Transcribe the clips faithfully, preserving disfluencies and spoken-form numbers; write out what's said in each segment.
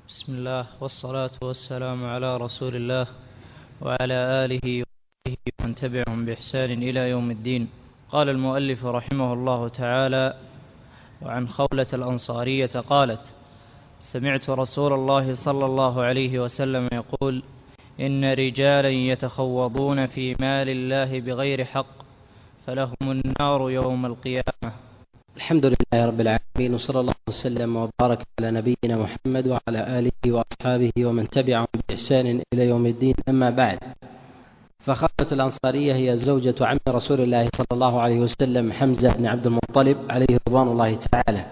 بسم الله والصلاة والسلام على رسول الله وعلى آله وصحبه ومن تبعهم بإحسان إلى يوم الدين. قال المؤلف رحمه الله تعالى: وعن خولة الأنصارية قالت: سمعت رسول الله صلى الله عليه وسلم يقول: إن رجالا يتخوضون في مال الله بغير حق فلهم النار يوم القيامة. الحمد لله رب العالمين، وصلى الله وسلم وبارك على نبينا محمد وعلى آله وأصحابه ومن تبعهم بإحسان إلى يوم الدين. أما بعد، فخولة الأنصارية هي زوجة عم رسول الله صلى الله عليه وسلم حمزة بن عبد المطلب عليه رضوان الله تعالى.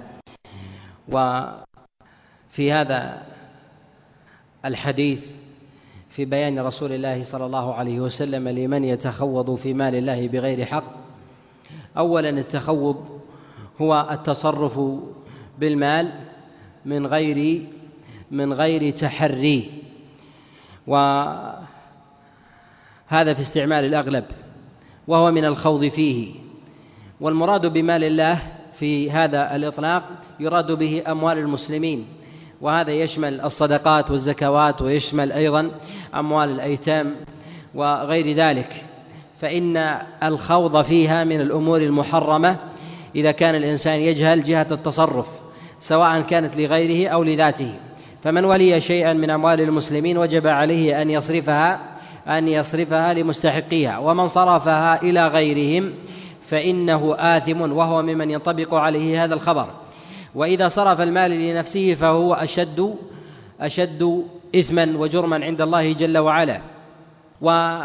وفي هذا الحديث في بيان رسول الله صلى الله عليه وسلم لمن يتخوض في مال الله بغير حق. أولا، التخوض هو التصرف بالمال من غير من غير تحري، وهذا في استعمال الأغلب، وهو من الخوض فيه. والمراد بمال الله في هذا الإطلاق يراد به أموال المسلمين، وهذا يشمل الصدقات والزكوات، ويشمل أيضا أموال الأيتام وغير ذلك، فإن الخوض فيها من الأمور المحرمة إذا كان الإنسان يجهل جهة التصرف، سواء كانت لغيره أو لذاته. فمن ولي شيئا من أموال المسلمين وجب عليه أن يصرفها أن يصرفها لمستحقيها، ومن صرفها إلى غيرهم فإنه آثم، وهو ممن ينطبق عليه هذا الخبر. وإذا صرف المال لنفسه فهو أشد أشد إثما وجرما عند الله جل وعلا. ولا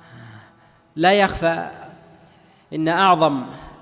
يخفى إن أعظم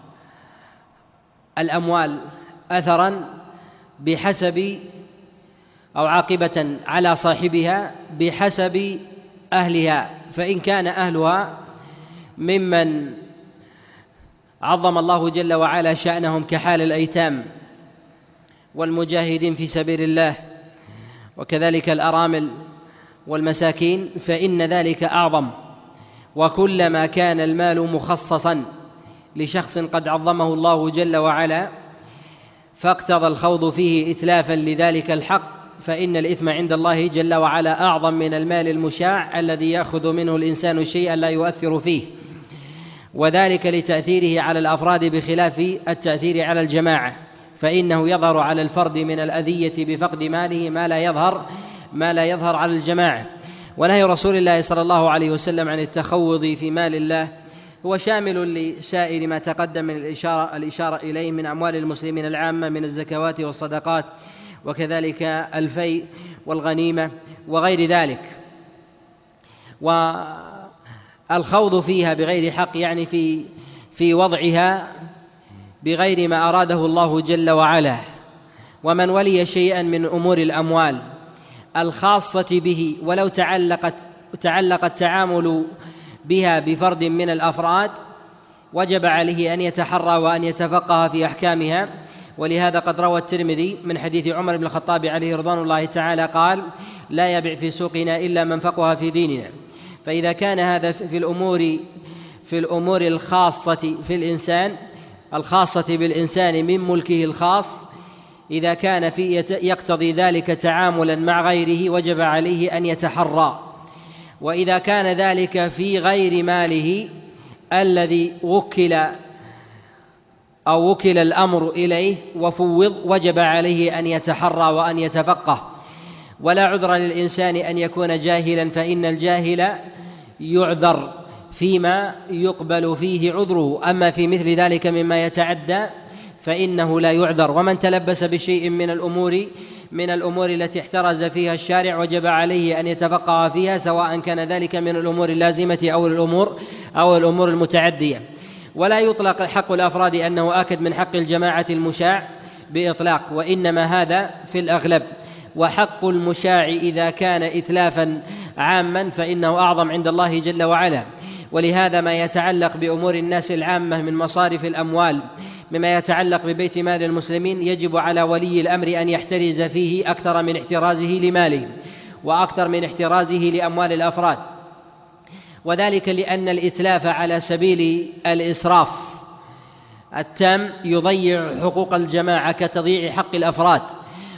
الأموال أثرا بحسب أو عاقبة على صاحبها بحسب أهلها، فإن كان أهلها ممن عظم الله جل وعلا شأنهم كحال الأيتام والمجاهدين في سبيل الله، وكذلك الأرامل والمساكين، فإن ذلك أعظم. وكلما كان المال مخصصا لشخص قد عظمه الله جل وعلا فاقتضى الخوض فيه إتلافا لذلك الحق، فإن الإثم عند الله جل وعلا أعظم من المال المشاع الذي يأخذ منه الإنسان شيئا لا يؤثر فيه، وذلك لتأثيره على الأفراد بخلاف التأثير على الجماعة، فإنه يظهر على الفرد من الأذية بفقد ماله ما لا يظهر ما لا يظهر على الجماعة. ونهي رسول الله صلى الله عليه وسلم عن التخوض في مال الله هو شامل لسائر ما تقدم من الإشارة, الإشارة إليه من أموال المسلمين العامة من الزكوات والصدقات، وكذلك الفيء والغنيمة وغير ذلك. والخوض فيها بغير حق يعني في في وضعها بغير ما أراده الله جل وعلا. ومن ولي شيئا من أمور الأموال الخاصة به ولو تعلقت تعلق التعامل بها بفرد من الأفراد وجب عليه أن يتحرى وأن يتفقه في أحكامها. ولهذا قد روى الترمذي من حديث عمر بن الخطاب عليه رضوان الله تعالى قال: لا يبيع في سوقنا إلا من فقه في ديننا. فإذا كان هذا في الأمور في الأمور الخاصة في الإنسان الخاصة بالإنسان من ملكه الخاص، إذا كان في يقتضي ذلك تعاملا مع غيره وجب عليه أن يتحرى. وإذا كان ذلك في غير ماله الذي وكل أو وكل الأمر إليه وفوض وجب عليه أن يتحرى وأن يتفقه. ولا عذر للإنسان أن يكون جاهلا، فإن الجاهل يعذر فيما يقبل فيه عذره، أما في مثل ذلك مما يتعدى فإنه لا يعذر. ومن تلبس بشيء من الأمور من الأمور التي احترز فيها الشارع وجب عليه أن يتفقه فيها، سواء كان ذلك من الأمور اللازمة أو الأمور أو الأمور المتعدية. ولا يطلق حق الأفراد أنه آكد من حق الجماعة المشاع بإطلاق، وإنما هذا في الأغلب. وحق المشاع إذا كان إتلافا عاما فإنه أعظم عند الله جل وعلا. ولهذا ما يتعلق بأمور الناس العامة من مصارف الأموال مما يتعلق ببيت مال المسلمين يجب على ولي الأمر أن يحترز فيه أكثر من احترازه لماله وأكثر من احترازه لأموال الأفراد، وذلك لأن الإتلاف على سبيل الإسراف التام يضيع حقوق الجماعة كتضييع حق الأفراد،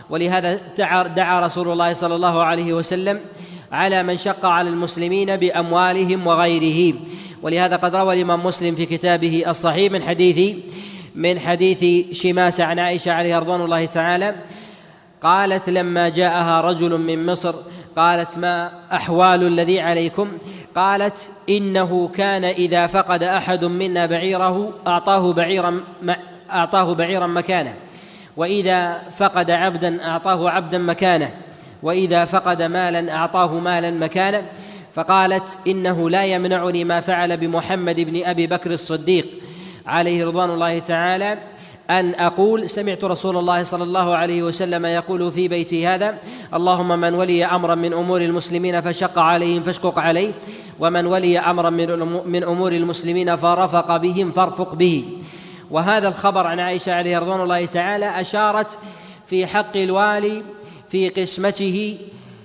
ولهذا دعا رسول الله صلى الله عليه وسلم على من شق على المسلمين بأموالهم وغيره. ولهذا قد روى الإمام مسلم في كتابه الصحيح من حديث من حديث شماسة عن عائشة عليها رضوان الله تعالى قالت لما جاءها رجل من مصر قالت ما أحوال الذي عليكم؟ قالت إنه كان إذا فقد أحد منا بعيره أعطاه بعيرا أعطاه بعيرا مكانه، وإذا فقد عبدا أعطاه عبدا مكانه، وإذا فقد مالا أعطاه مالا مكانه. فقالت إنه لا يمنعني ما فعل بمحمد بن أبي بكر الصديق عليه رضوان الله تعالى أن أقول سمعت رسول الله صلى الله عليه وسلم يقول في بيتي هذا اللهم من ولي أمرا من أمور المسلمين فشق عليهم فاشقق عليه، ومن ولي أمرا من أمور المسلمين فرفق بهم فارفق به. وهذا الخبر عن عائشة عليه رضوان الله تعالى أشارت في حق الوالي في قسمته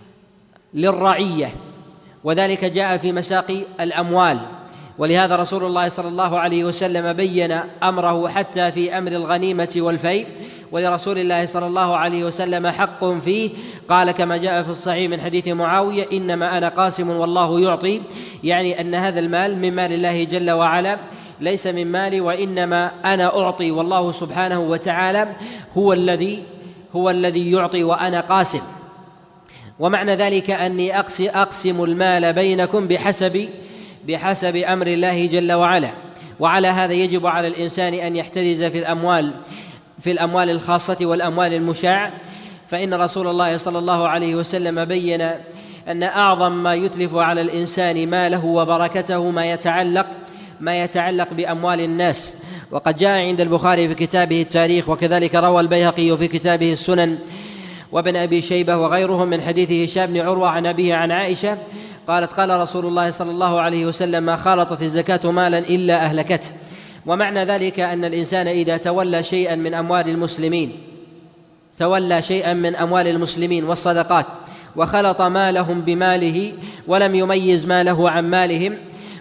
للرعية، وذلك جاء في مساقي الأموال. ولهذا رسول الله صلى الله عليه وسلم بين أمره حتى في أمر الغنيمة والفيء، ولرسول الله صلى الله عليه وسلم حق فيه، قال كما جاء في الصحيح من حديث معاوية إنما أنا قاسم والله يعطي، يعني أن هذا المال من مال الله جل وعلا ليس من مالي، وإنما أنا أعطي والله سبحانه وتعالى هو الذي هو الذي يعطي وأنا قاسم. ومعنى ذلك أني أقسم المال بينكم بحسب بحسب أمر الله جل وعلا. وعلى هذا يجب على الإنسان أن يحترز في الأموال في الأموال الخاصة والأموال المشاعة، فإن رسول الله صلى الله عليه وسلم بين أن أعظم ما يتلف على الإنسان ماله وبركته ما يتعلق ما يتعلق بأموال الناس. وقد جاء عند البخاري في كتابه التاريخ، وكذلك روى البيهقي في كتابه السنن وابن أبي شيبة وغيرهم من حديث هشام بن عروة عن أبيه عن عائشة قالت قال رسول الله صلى الله عليه وسلم ما خالطت الزكاة مالا إلا أهلكته. ومعنى ذلك أن الإنسان إذا تولى شيئا من أموال المسلمين تولى شيئا من أموال المسلمين والصدقات وخلط مالهم بماله ولم يميز ماله عن مالهم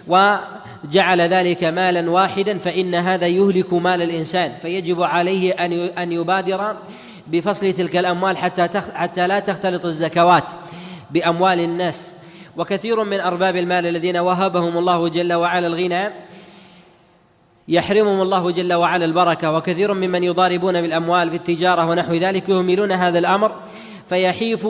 وجعل ذلك مالا واحدا، فإن هذا يهلك مال الإنسان، فيجب عليه أن يبادر بفصل تلك الأموال حتى حتى لا تختلط الزكوات بأموال الناس. وكثير من أرباب المال الذين وهبهم الله جل وعلا الغنى يحرمهم الله جل وعلا البركة، وكثير ممن يضاربون بالأموال في التجارة ونحو ذلك يهملون هذا الأمر فيحيف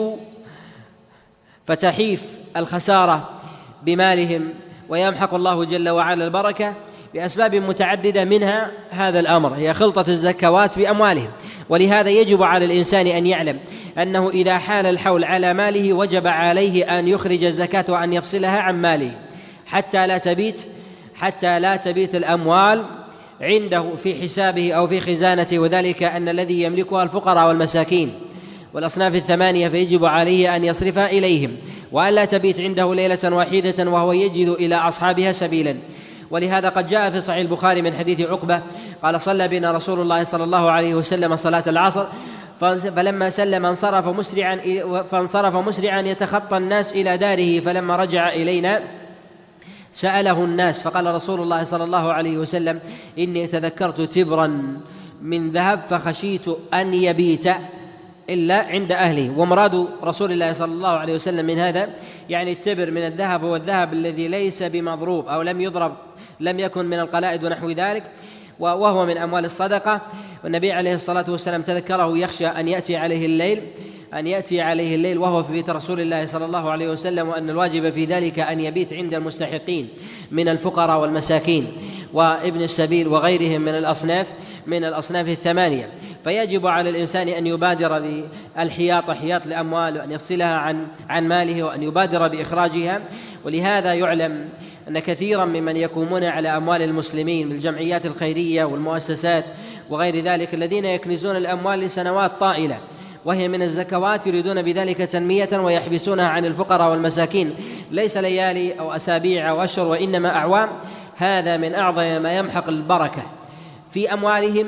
فتحيف الخسارة بمالهم ويمحق الله جل وعلا البركة بأسباب متعددة، منها هذا الأمر هي خلطة الزكوات بأموالهم. ولهذا يجب على الإنسان أن يعلم أنه إذا حال الحول على ماله وجب عليه أن يخرج الزكاة وأن يفصلها عن ماله حتى لا تبيت حتى لا تبيت الأموال عنده في حسابه أو في خزانته، وذلك أن الذي يملكها الفقراء والمساكين والأصناف الثمانية، فيجب عليه أن يصرفها إليهم وأن لا تبيت عنده ليلة واحدة وهو يجد إلى أصحابها سبيلا. ولهذا قد جاء في صحيح البخاري من حديث عقبة قال صلى بنا رسول الله صلى الله عليه وسلم صلاة العصر فلما سلم انصرف مسرعا فانصرف مسرعا يتخطى الناس إلى داره، فلما رجع إلينا سأله الناس فقال رسول الله صلى الله عليه وسلم إني تذكرت تبرا من ذهب فخشيت أن يبيت إلا عند أهله. ومراد رسول الله صلى الله عليه وسلم من هذا يعني التبر من الذهب هو الذهب الذي ليس بمضروب أو لم يضرب لم يكن من القلائد ونحو ذلك، وهو من أموال الصدقة. والنبي عليه الصلاة والسلام تذكره يخشى أن يأتي عليه الليل أن يأتي عليه الليل وهو في بيت رسول الله صلى الله عليه وسلم، وأن الواجب في ذلك أن يبيت عند المستحقين من الفقراء والمساكين وابن السبيل وغيرهم من الأصناف من الأصناف الثمانية. فيجب على الإنسان أن يبادر بالحياط حياط الأموال وأن يفصلها عن عن ماله وأن يبادر بإخراجها. ولهذا يعلم أن كثيرا ممن يقومون على أموال المسلمين بالجمعيات الخيرية والمؤسسات وغير ذلك الذين يكنزون الأموال لسنوات طائلة وهي من الزكوات يريدون بذلك تنمية ويحبسونها عن الفقراء والمساكين ليس ليالي أو أسابيع أو أشهر وإنما أعوام، هذا من أعظم ما يمحق البركة في أموالهم.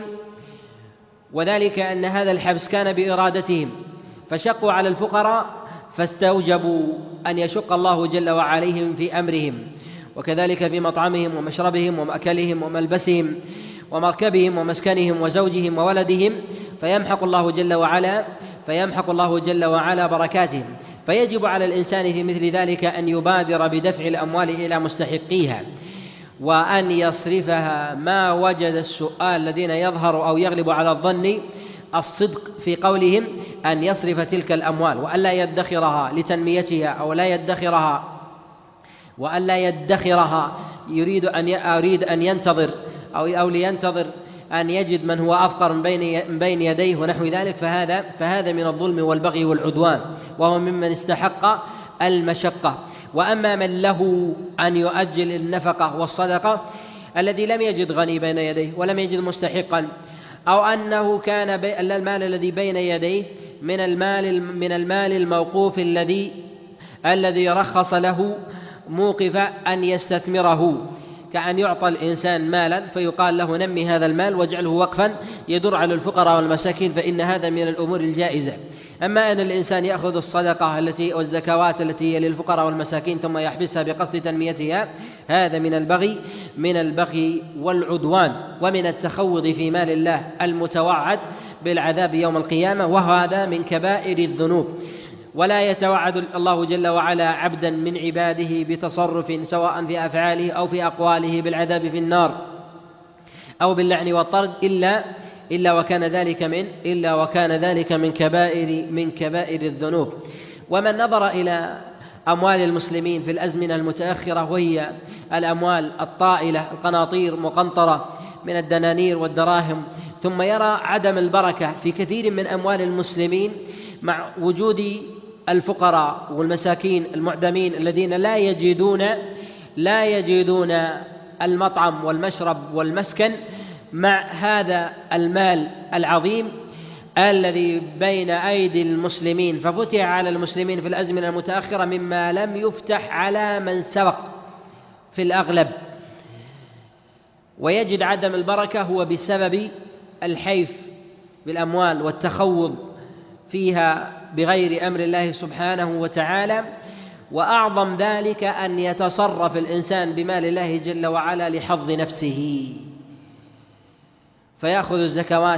وذلك أن هذا الحبس كان بإرادتهم فشقوا على الفقراء فاستوجبوا أن يشق الله جل وعلا عليهم في أمرهم، وكذلك في مطعمهم ومشربهم ومأكلهم وملبسهم ومركبهم ومسكنهم وزوجهم وولدهم، فيمحق الله جل وعلا فيمحق الله جل وعلا بركاتهم. فيجب على الإنسان في مثل ذلك أن يبادر بدفع الأموال إلى مستحقيها، وأن يصرفها ما وجد السؤال الذين يظهر أو يغلب على الظن الصدق في قولهم أن يصرف تلك الأموال، وأن لا يدخرها لتنميتها أو لا يدخرها وأن لا يدخرها يريد أن يريد أن ينتظر أو أو لينتظر أن يجد من هو أفقر من بين بين يديه ونحو ذلك، فهذا فهذا من الظلم والبغي والعدوان، وهو ممن استحق المشقة. وأما من له أن يؤجل النفقة والصدقة الذي لم يجد غني بين يديه ولم يجد مستحقا، أو أنه كان المال الذي بين يديه من المال من المال الموقوف الذي الذي رخص له موقف أن يستثمره، كأن يعطى الإنسان مالا فيقال له نمي هذا المال واجعله وقفا يدر على الفقراء والمساكين، فإن هذا من الأمور الجائزة. أما أن الإنسان يأخذ الصدقة التي والزكوات التي هي للفقراء والمساكين ثم يحبسها بقصد تنميتها، هذا من البغي من البغي والعدوان، ومن التخوض في مال الله المتوعد بالعذاب يوم القيامة، وهذا من كبائر الذنوب. ولا يتوعد الله جل وعلا عبدا من عباده بتصرف سواء في أفعاله أو في أقواله بالعذاب في النار أو باللعن والطرد إلا إلا وكان ذلك من إلا وكان ذلك من كبائر من كبائر الذنوب. ومن نظر إلى أموال المسلمين في الأزمنة المتأخرة، وهي الأموال الطائلة القناطير مقنطرة من الدنانير والدراهم، ثم يرى عدم البركة في كثير من أموال المسلمين مع وجود الفقراء والمساكين المعدمين الذين لا يجدون لا يجدون المطعم والمشرب والمسكن، مع هذا المال العظيم الذي بين أيدي المسلمين، ففتح على المسلمين في الأزمنة المتأخرة مما لم يفتح على من سبق في الأغلب. ويجد عدم البركة هو بسبب الحيف بالأموال والتخوض فيها بغير أمر الله سبحانه وتعالى. وأعظم ذلك أن يتصرف الإنسان بمال الله جل وعلا لحظ نفسه، فيأخذ الزكوات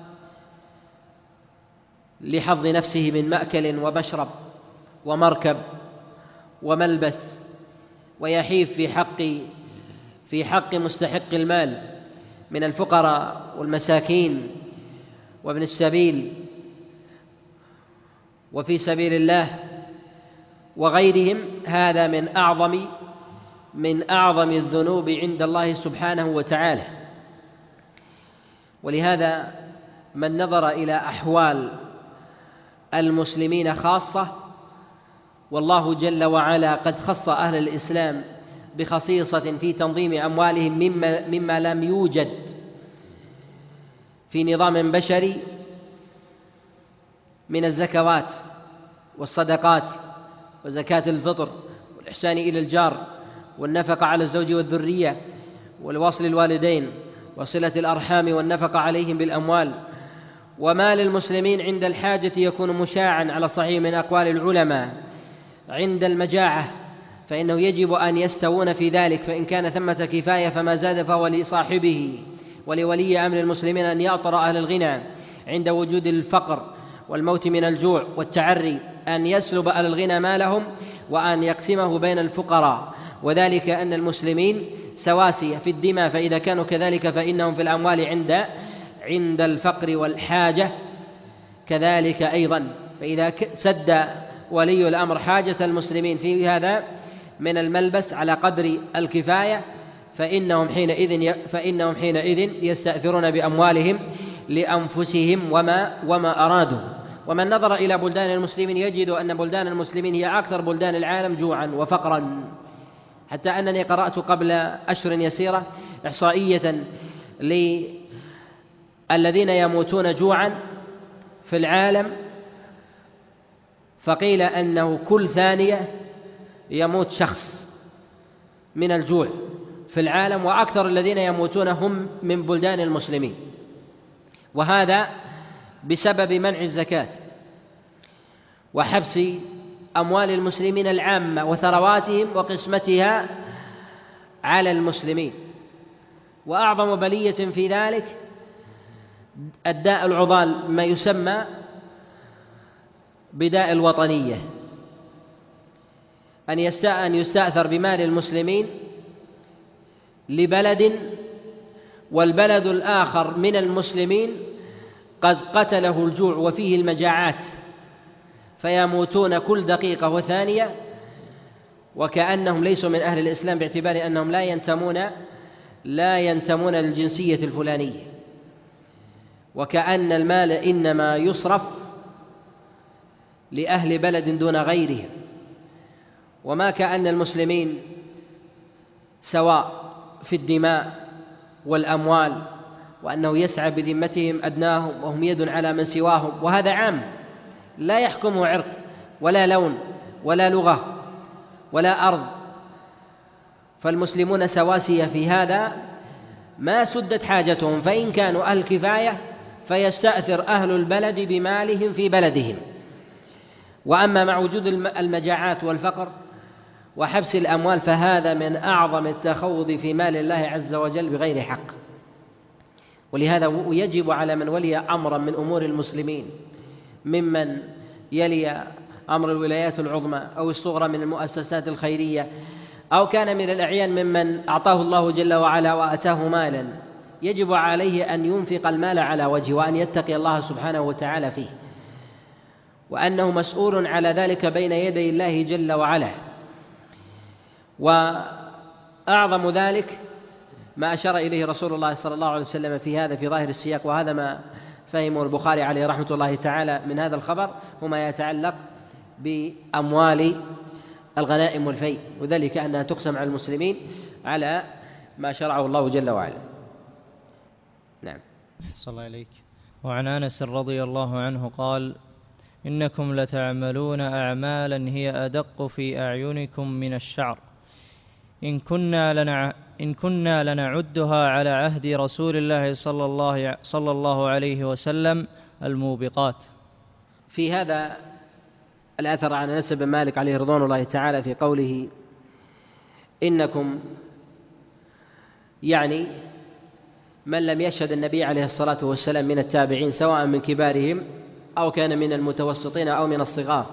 لحظ نفسه من مأكل ومشرب ومركب وملبس، ويحيف في حق في حق مستحق المال من الفقراء والمساكين وابن السبيل وفي سبيل الله وغيرهم. هذا من أعظم من أعظم الذنوب عند الله سبحانه وتعالى. ولهذا من نظر إلى أحوال المسلمين خاصة، والله جل وعلا قد خص أهل الإسلام بخصيصة في تنظيم أموالهم مما, مما لم يوجد في نظام بشري من الزكوات والصدقات وزكاة الفطر والإحسان إلى الجار والنفقة على الزوج والذرية والوصل الوالدين وصلة الأرحام والنفقة عليهم بالأموال. وما للمسلمين عند الحاجة يكون مشاعا على صحيح من أقوال العلماء عند المجاعة، فإنه يجب أن يستوون في ذلك، فإن كان ثمة كفاية فما زاد فهو لصاحبه. ولولي أمر المسلمين أن يأطر أهل الغنى عند وجود الفقر والموت من الجوع والتعري، أن يسلب أهل الغنى مالهم وأن يقسمه بين الفقراء، وذلك أن المسلمين سواسية في الدماء، فإذا كانوا كذلك فإنهم في الأموال عند عند الفقر والحاجة كذلك أيضا. فإذا سد ولي الأمر حاجة المسلمين في هذا من الملبس على قدر الكفاية، فإنهم حينئذ فإنهم حينئذ يستأثرون بأموالهم لأنفسهم وما وما أرادوا. ومن نظر إلى بلدان المسلمين يجد أن بلدان المسلمين هي أكثر بلدان العالم جوعا وفقرا، حتى أنني قرأت قبل أشهر يسيرة إحصائية للذين يموتون جوعا في العالم، فقيل أنه كل ثانية يموت شخص من الجوع في العالم، وأكثر الذين يموتون هم من بلدان المسلمين، وهذا بسبب منع الزكاة وحبس أموال المسلمين العامة وثرواتهم وقسمتها على المسلمين. وأعظم بلية في ذلك الداء العضال ما يسمى بداء الوطنية، أن يستأثر بمال المسلمين لبلد والبلد الآخر من المسلمين قد قتله الجوع وفيه المجاعات، فيموتون كل دقيقة وثانية وكأنهم ليسوا من أهل الإسلام، باعتبار أنهم لا ينتمون لا ينتمون للجنسية الفلانية، وكأن المال إنما يصرف لأهل بلد دون غيرهم، وما كأن المسلمين سواء في الدماء والأموال، وأنه يسعى بذمتهم أدناهم وهم يد على من سواهم، وهذا عام لا يحكمه عرق ولا لون ولا لغة ولا أرض، فالمسلمون سواسية في هذا ما سدت حاجتهم، فإن كانوا أهل كفاية فيستأثر أهل البلد بمالهم في بلدهم. وأما مع وجود المجاعات والفقر وحبس الأموال فهذا من أعظم التخوض في مال الله عز وجل بغير حق. ولهذا يجب على من ولي أمرا من أمور المسلمين ممن يلي أمر الولايات العظمى أو الصغرى من المؤسسات الخيرية، أو كان من الأعيان ممن أعطاه الله جل وعلا وآتاه مالا، يجب عليه أن ينفق المال على وجهه وأن يتقي الله سبحانه وتعالى فيه، وأنه مسؤول على ذلك بين يدي الله جل وعلا. وأعظم ذلك ما أشار إليه رسول الله صلى الله عليه وسلم في هذا في ظاهر السياق، وهذا ما فهمه البخاري عليه رحمة الله تعالى من هذا الخبر، وما يتعلق بأموال الغنائم والفيء، وذلك أنها تقسم على المسلمين على ما شرعه الله جل وعلا. نعم. صلى الله عليك. وعن أنس رضي الله عنه قال: إنكم لتعملون أعمالا هي أدق في أعينكم من الشعر، إن كنا لنع... إن كنا لنعدها على عهد رسول الله صلى الله صلى الله عليه وسلم الموبقات. في هذا الأثر عن أنس بن مالك عليه رضوان الله تعالى في قوله إنكم، يعني من لم يشهد النبي عليه الصلاة والسلام من التابعين، سواء من كبارهم أو كان من المتوسطين أو من الصغار،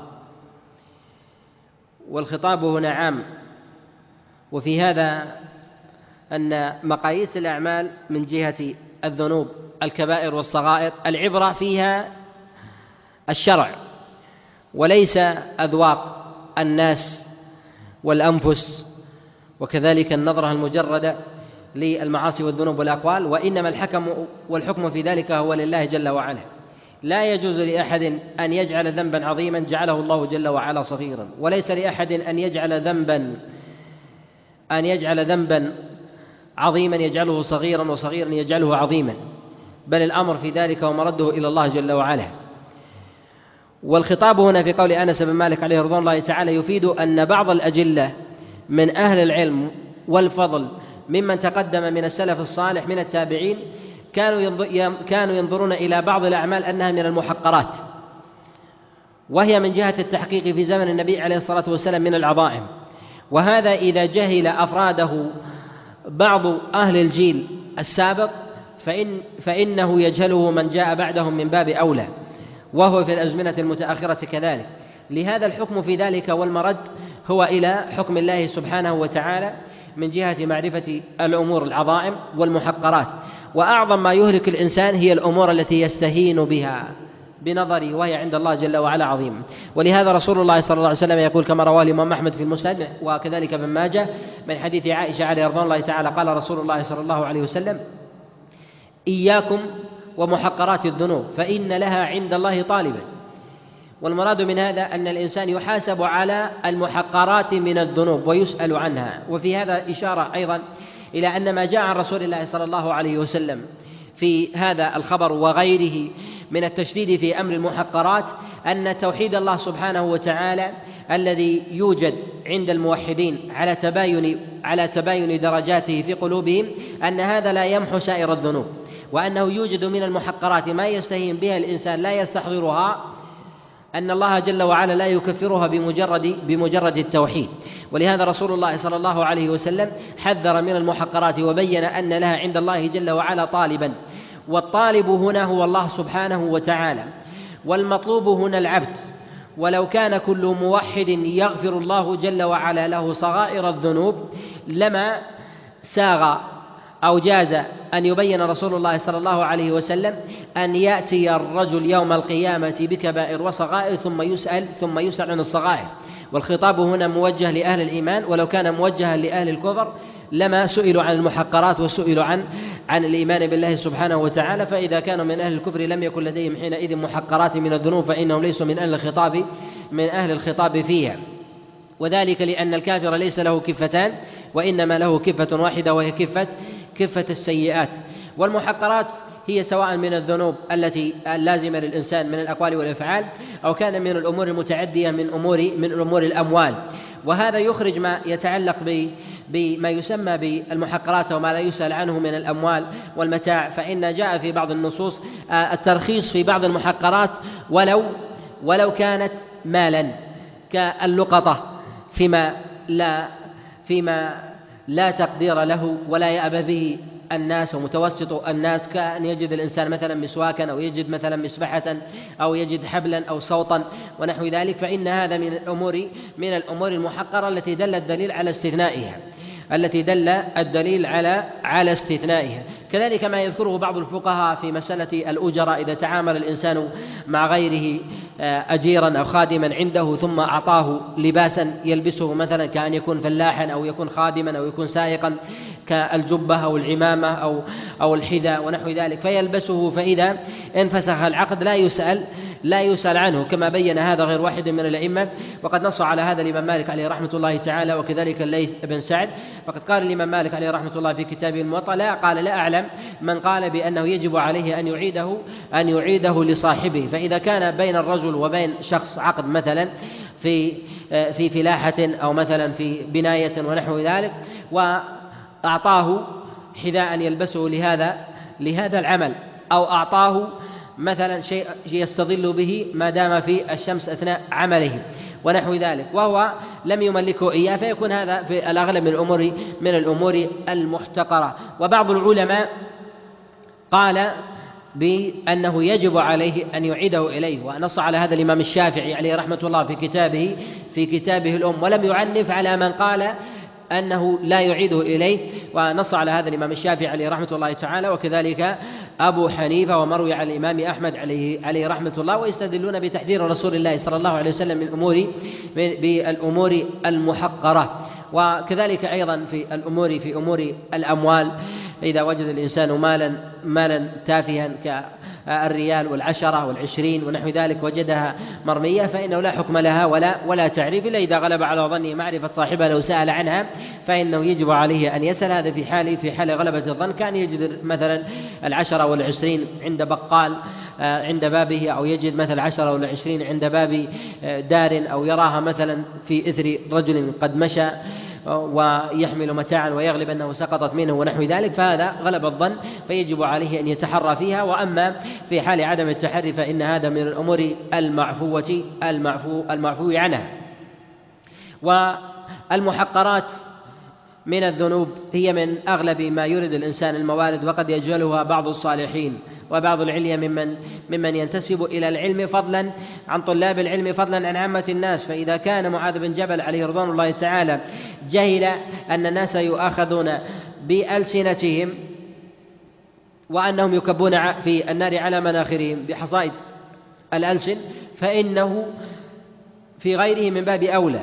والخطاب هنا عام. وفي هذا أن مقاييس الأعمال من جهة الذنوب الكبائر والصغائر العبرة فيها الشرع وليس أذواق الناس والأنفس، وكذلك النظرة المجردة للمعاصي والذنوب والأقوال، وإنما الحكم والحكم في ذلك هو لله جل وعلا. لا يجوز لأحد أن يجعل ذنبا عظيما جعله الله جل وعلا صغيرا، وليس لأحد أن يجعل ذنبا أن يجعل ذنبا عظيما يجعله صغيرا وصغيرا يجعله عظيما، بل الأمر في ذلك ومرده إلى الله جل وعلا. والخطاب هنا في قول أنس بن مالك عليه رضوان الله تعالى يفيد أن بعض الأجلة من أهل العلم والفضل ممن تقدم من السلف الصالح من التابعين كانوا ينظرون إلى بعض الأعمال أنها من المحقرات، وهي من جهة التحقيق في زمن النبي عليه الصلاة والسلام من العظائم، وهذا إذا جهل أفراده بعض أهل الجيل السابق فإن فإنه يجهله من جاء بعدهم من باب أولى، وهو في الأزمنة المتأخرة كذلك. لهذا الحكم في ذلك والمرد هو إلى حكم الله سبحانه وتعالى من جهة معرفة الأمور العظائم والمحقرات. وأعظم ما يهلك الإنسان هي الأمور التي يستهين بها بنظره، وهي عند الله جل وعلا عظيم. ولهذا رسول الله صلى الله عليه وسلم يقول كما رواه الإمام أحمد في المسند وكذلك ابن ماجه من حديث عائشة عليه رضوان الله تعالى قال رسول الله صلى الله عليه وسلم: إياكم ومحقرات الذنوب فإن لها عند الله طالبا. والمراد من هذا أن الإنسان يحاسب على المحقرات من الذنوب ويسأل عنها. وفي هذا إشارة أيضا إلى أن ما جاء عن رسول الله صلى الله عليه وسلم في هذا الخبر وغيره من التشديد في أمر المحقرات أن توحيد الله سبحانه وتعالى الذي يوجد عند الموحدين على تباين على تباين درجاته في قلوبهم أن هذا لا يمحو سائر الذنوب، وأنه يوجد من المحقرات ما يستهين بها الإنسان لا يستحضرها، أن الله جل وعلا لا يكفرها بمجرد بمجرد التوحيد. ولهذا رسول الله صلى الله عليه وسلم حذر من المحقرات وبين أن لها عند الله جل وعلا طالبا، والطالب هنا هو الله سبحانه وتعالى، والمطلوب هنا العبد، ولو كان كل موحد يغفر الله جل وعلا له صغائر الذنوب لما ساغ أو جاز أن يبين رسول الله صلى الله عليه وسلم أن يأتي الرجل يوم القيامة بكبائر وصغائر ثم يسأل ثم يسأل عن الصغائر، والخطاب هنا موجه لأهل الإيمان، ولو كان موجها لأهل الكفر لما سئلوا عن المحقرات وسئلوا عن عن الإيمان بالله سبحانه وتعالى، فإذا كانوا من أهل الكفر لم يكن لديهم حينئذ محقرات من الذنوب، فإنهم ليسوا من أهل الخطاب من أهل الخطاب فيها، وذلك لأن الكافر ليس له كفتان وإنما له كفة واحدة وهي كفة كفة السيئات. والمحقرات هي سواء من الذنوب التي اللازمة للإنسان من الأقوال والأفعال، أو كان من الأمور المتعدية من أمور من أمور الأموال، وهذا يخرج ما يتعلق بما يسمى بالمحقرات وما لا يسأل عنه من الأموال والمتاع، فإن جاء في بعض النصوص الترخيص في بعض المحقرات ولو ولو كانت مالا كاللقطة فيما لا فيما لا تقدير له ولا يأبى به الناس ومتوسط الناس، كأن يجد الإنسان مثلا مسواكا أو يجد مثلا مسبحة أو يجد حبلا أو صوتا ونحو ذلك، فإن هذا من الأمور من الأمور المحقرة التي دل الدليل على استثنائها التي دل الدليل على على استثنائها. كذلك ما يذكره بعض الفقهاء في مسألة الأجرة، إذا تعامل الإنسان مع غيره أجيرا أو خادما عنده ثم أعطاه لباسا يلبسه مثلا كأن يكون فلاحا أو يكون خادما أو يكون سائقا كالجبة أو العمامة أو أو الحذاء ونحو ذلك فيلبسه، فإذا انفسخ العقد لا يسأل لا يسأل عنه، كما بين هذا غير واحد من الأئمة، وقد نص على هذا الإمام مالك عليه رحمة الله تعالى، وكذلك الليث بن سعد. فقد قال الإمام مالك عليه رحمة الله في كتابه الموطأ لا قال لا أعلم من قال بأنه يجب عليه أن يعيده أن يعيده لصاحبه، فإذا كان بين الرجل وبين شخص عقد مثلا في في فلاحة أو مثلا في بناية ونحو ذلك، وأعطاه حذاء يلبسه لهذا لهذا العمل، أو أعطاه مثلا شيء يستظل به ما دام في الشمس أثناء عمله ونحو ذلك، وهو لم يملكه إياه، فيكون هذا في الأغلب من الأمور من الأمور المحتقرة. وبعض العلماء قال بأنه يجب عليه أن يعيده إليه، ونص على هذا الإمام الشافعي عليه رحمة الله في كتابه في كتابه الأم، ولم يعنف على من قال أنه لا يعيده إليه، ونص على هذا الإمام الشافعي عليه رحمة الله تعالى، وكذلك أبو حنيفة ومروي عن الإمام أحمد عليه عليه رحمة الله، ويستدلون بتحذير رسول الله صلى الله عليه وسلم من الأمور بالأمور المحقرة. وكذلك أيضا في الأمور في أمور الأموال، إذا وجد الإنسان مالا مالا تافها كالريال والعشرة والعشرين ونحو ذلك وجدها مرمية، فإنه لا حكم لها ولا ولا تعريف، إلا إذا غلب على ظنه معرفة صاحبها لو سأل عنها فإنه يجب عليه أن يسأل. هذا في حال في حال غلبة الظن، كان يجد مثلا العشرة والعشرين عند بقال عند بابه، أو يجد مثل عشرة والعشرين عند باب دار، أو يراها مثلا في إثر رجل قد مشى ويحمل متاعا ويغلب أنه سقطت منه ونحو ذلك، فهذا غلب الظن فيجب عليه أن يتحرى فيها. وأما في حال عدم التحري فإن هذا من الأمور المعفوة المعفو المعفو عنها. والمحقرات من الذنوب هي من أغلب ما يرد الإنسان الموارد، وقد يجهلها بعض الصالحين وبعض العليا ممن ممن ينتسب إلى العلم فضلا عن طلاب العلم فضلا عن عامة الناس. فإذا كان معاذ بن جبل عليه رضوان الله تعالى جهل أن الناس يؤاخذون بألسنتهم وأنهم يكبون في النار على مناخرهم بحصائد الألسن، فإنه في غيره من باب أولى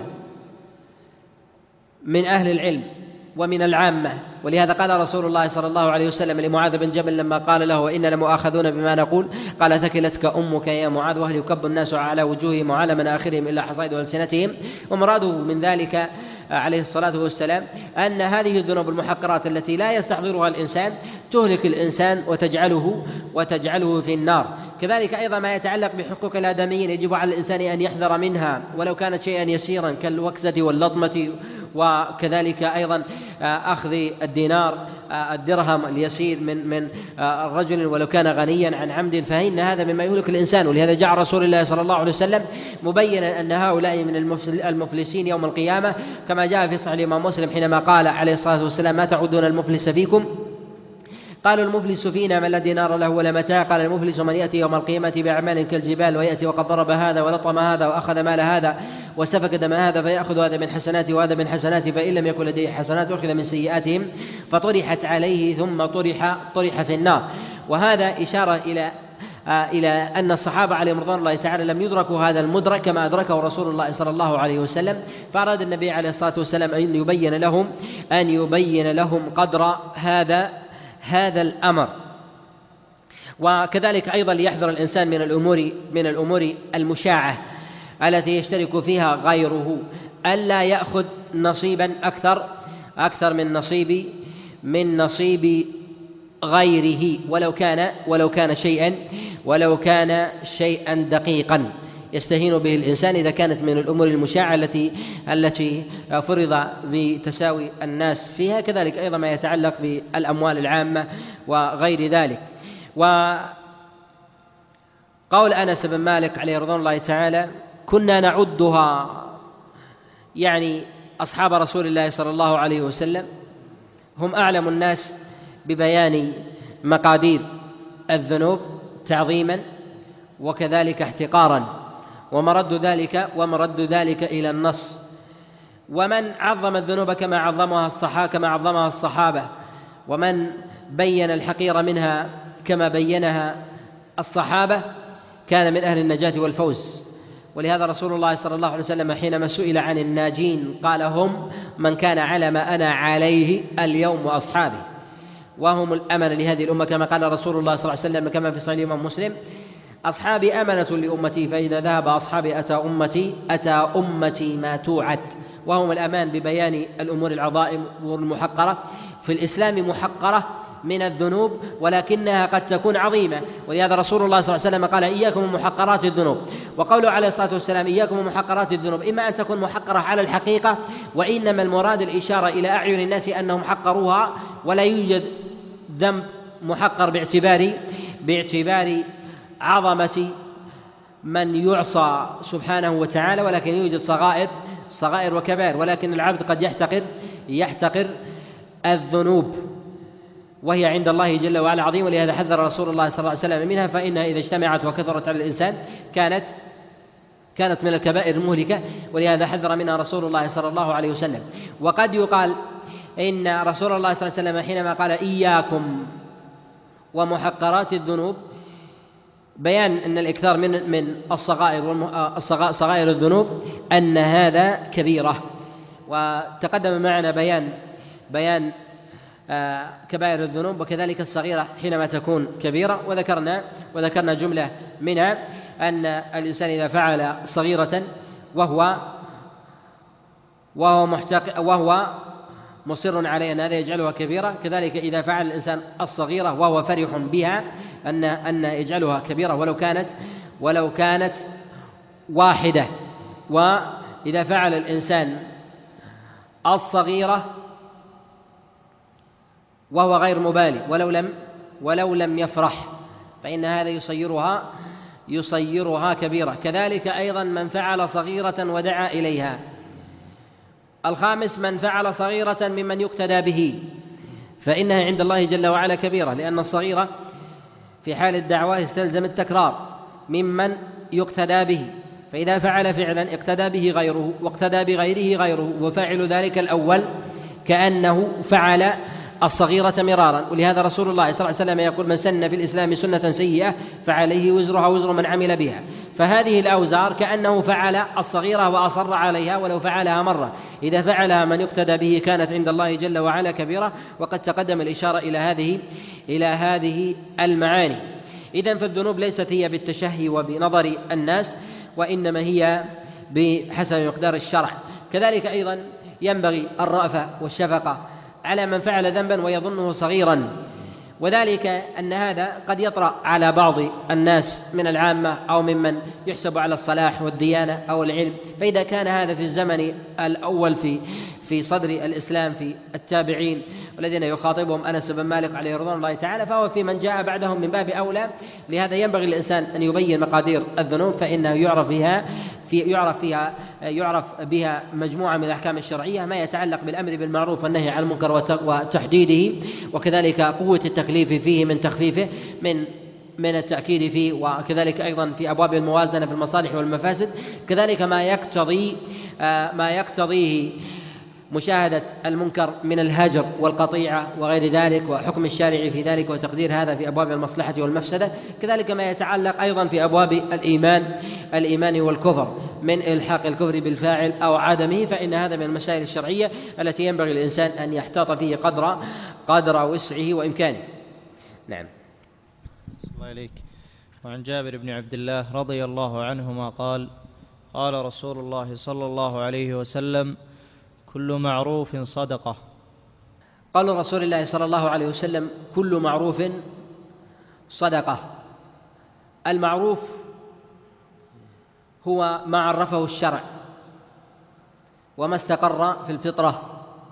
من أهل العلم ومن العامة. ولهذا قال رسول الله صلى الله عليه وسلم لمعاذ بن جبل لما قال له وإننا لمؤاخذون بما نقول، قال ثكلتك أمك يا معاذ، وهل يكب الناس على وجوههم وعلى مناخرهم إلا حصائد ألسنتهم. ومراده من ذلك عليه الصلاة والسلام أن هذه الذنوب المحقرات التي لا يستحضرها الإنسان تهلك الإنسان وتجعله وتجعله في النار. كذلك أيضا ما يتعلق بحقوق الآدميين يجب على الإنسان أن يحذر منها ولو كانت شيئا يسيرا كالوكسة واللطمة، وكذلك أيضا أخذ الدينار الدرهم اليسير من من الرجل ولو كان غنيا عن عمد، فإن هذا مما يهلك الإنسان. ولهذا جاء رسول الله صلى الله عليه وسلم مبينا أن هؤلاء من المفلسين يوم القيامة، كما جاء في صحيح الإمام مسلم حينما قال عليه الصلاة والسلام ما تعدون المفلس فيكم؟ قالوا المفلس فينا من لا دينار له ولا متاع. قال المفلس من يأتي يوم القيامة بأعمال كالجبال ويأتي وقد ضرب هذا ولطم هذا وأخذ مال هذا وسفك دم هذا فيأخذ هذا من حسناته وهذا من حسناته فإن لم يكن لديه حسنات أخذ من سيئاتهم فطرحت عليه ثم طرح طرح في النار. وهذا إشارة إلى إلى أن الصحابة عليهم رضوان الله تعالى لم يدركوا هذا المدرك كما أدركه رسول الله صلى الله عليه وسلم، فأراد النبي عليه الصلاة والسلام أن يبين لهم أن يبين لهم قدر هذا هذا الأمر. وكذلك أيضا ليحذر الإنسان من الأمور من الأمور المشاعة التي يشترك فيها غيره، ألا يأخذ نصيبا أكثر أكثر من نصيب من نصيب غيره ولو كان ولو كان شيئا ولو كان شيئا دقيقا يستهين به الإنسان إذا كانت من الأمور المشاعة التي التي فرض بتساوي الناس فيها. كذلك أيضا ما يتعلق بالأموال العامة وغير ذلك. وقول أنس بن مالك عليه رضوان الله تعالى: كنا نعدها، يعني أصحاب رسول الله صلى الله عليه وسلم هم أعلم الناس ببيان مقادير الذنوب تعظيما وكذلك احتقارا، ومرد ذلك ومرد ذلك إلى النص. ومن عظم الذنوب كما عظمها الصحابة كما عظمها الصحابة ومن بين الحقير منها كما بينها الصحابة كان من أهل النجاة والفوز. ولهذا رسول الله صلى الله عليه وسلم حينما سئل عن الناجين قال: هم من كان على ما أنا عليه اليوم وأصحابي، وهم الأمن لهذه الأمة كما قال رسول الله صلى الله عليه وسلم كما في صحيح الإمام مسلم: أصحابي أمنة لأمتي، فإذا ذهب أصحابي أتى أمتي أتى أمتي ما توعد. وهم الأمان ببيان الأمور العظائم والمحقرة في الإسلام، محقرة من الذنوب ولكنها قد تكون عظيمة. ولهذا رسول الله صلى الله عليه وسلم قال: إياكم محقرات الذنوب. وقوله عليه الصلاة والسلام: إياكم محقرات الذنوب، إما أن تكون محقرة على الحقيقة، وإنما المراد الإشارة إلى أعين الناس أنهم حقروها، ولا يوجد ذنب محقر باعتبار باعتبار عظمة من يعصى سبحانه وتعالى، ولكن يوجد صغائر صغائر وكبائر، ولكن العبد قد يحتقر يحتقر الذنوب وهي عند الله جل وعلا عظيم. ولهذا حذر رسول الله صلى الله عليه وسلم منها، فإنها إذا اجتمعت وكثرت على الإنسان كانت كانت من الكبائر المهلكة، ولهذا حذر منها رسول الله صلى الله عليه وسلم. وقد يقال إن رسول الله صلى الله عليه وسلم حينما قال: إياكم ومحقرات الذنوب، بيان أن الإكثار من من الصغائر صغائر الذنوب أن هذا كبيرة. وتقدم معنا بيان بيان كبائر الذنوب وكذلك الصغيرة حينما تكون كبيرة، وذكرنا وذكرنا جملة منها أن الإنسان إذا فعل صغيرة وهو وهو محتق وهو مصر عليه أن هذا يجعلها كبيرة، كذلك إذا فعل الإنسان الصغيرة وهو فرح بها أن أن يجعلها كبيرة ولو كانت ولو كانت واحدة. وإذا فعل الإنسان الصغيرة وهو غير مبالي ولو لم ولو لم يفرح فإن هذا يصيرها يصيرها كبيرة. كذلك أيضا من فعل صغيرة ودعا إليها. الخامس: من فعل صغيرة ممن يقتدى به، فإنها عند الله جل وعلا كبيرة، لأن الصغيرة في حال الدعوة يستلزم التكرار ممن يقتدى به، فإذا فعل فعلا اقتدى به غيره واقتدى بغيره غيره، وفاعل ذلك الأول كأنه فعل الصغيرة مرارا. ولهذا رسول الله صلى الله عليه وسلم يقول: من سن في الإسلام سنة سيئة فعليه وزرها وزر من عمل بها. فهذه الأوزار كأنه فعل الصغيرة وأصر عليها ولو فعلها مرة، إذا فعلها من يقتدى به كانت عند الله جل وعلا كبيرة. وقد تقدم الإشارة إلى هذه إلى هذه المعاني. إذن فالذنوب ليست هي بالتشهي وبنظر الناس، وإنما هي بحسب مقدار الشرع. كذلك أيضا ينبغي الرأفة والشفقة على من فعل ذنبا ويظنه صغيرا، وذلك أن هذا قد يطرأ على بعض الناس من العامة أو ممن يحسب على الصلاح والديانة أو العلم. فإذا كان هذا في الزمن الأول في في صدر الإسلام في التابعين والذين يخاطبهم أنس بن مالك عليه رضوان الله تعالى، فهو في من جاء بعدهم من باب أولى. لهذا ينبغي للإنسان أن يبين مقادير الذنوب، فإنه يعرف فيها في يعرف فيها يعرف بها مجموعة من الأحكام الشرعية، ما يتعلق بالأمر بالمعروف والنهي عن المنكر وتحديده، وكذلك قوة التكليف التكليف فيه من تخفيفه من من التأكيد فيه، وكذلك أيضا في أبواب الموازنة في المصالح والمفاسد، كذلك ما يقتضي ما يقتضيه مشاهدة المنكر من الهجر والقطيعة وغير ذلك، وحكم الشارع في ذلك وتقدير هذا في أبواب المصلحة والمفسدة، كذلك ما يتعلق أيضا في أبواب الإيمان الإيمان والكفر من إلحاق الكفر بالفاعل أو عدمه، فإن هذا من المسائل الشرعية التي ينبغي للإنسان أن يحتاط فيه قدر قدر وسعه وإمكانه. نعم. الله إليك. وعن جابر بن عبد الله رضي الله عنهما قال: قال رسول الله صلى الله عليه وسلم: كل معروف صدقة. قال رسول الله صلى الله عليه وسلم: كل معروف صدقة. المعروف هو ما عرفه الشرع وما استقر في الفطرة،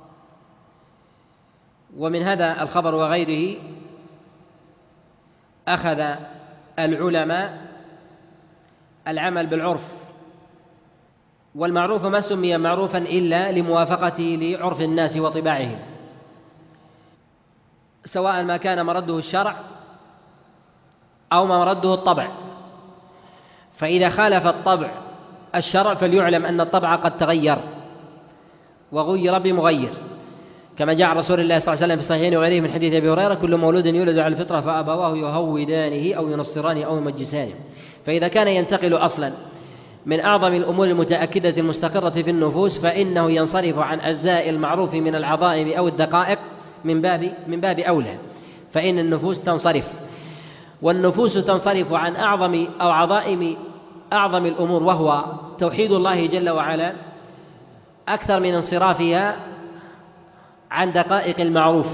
ومن هذا الخبر وغيره أخذ العلماء العمل بالعرف، والمعروف ما سمي معروفا إلا لموافقته لعرف الناس وطباعهم، سواء ما كان مرده الشرع أو ما مرده الطبع. فإذا خالف الطبع الشرع فليعلم أن الطبع قد تغير وغير بمغير، كما جاء رسول الله صلى الله عليه وسلم في الصحيحين وغيره من حديث أبي هريرة: كل مولود يولد على الفطرة فأبواه يهودانه أو ينصرانه أو يمجسانه. فإذا كان ينتقل أصلا من أعظم الأمور المتأكدة المستقرة في النفوس فإنه ينصرف عن أجزاء المعروف من العظائم أو الدقائق من باب من باب أولى، فإن النفوس تنصرف، والنفوس تنصرف عن أعظم أو عظائم أعظم الأمور وهو توحيد الله جل وعلا أكثر من انصرافها عن دقائق المعروف.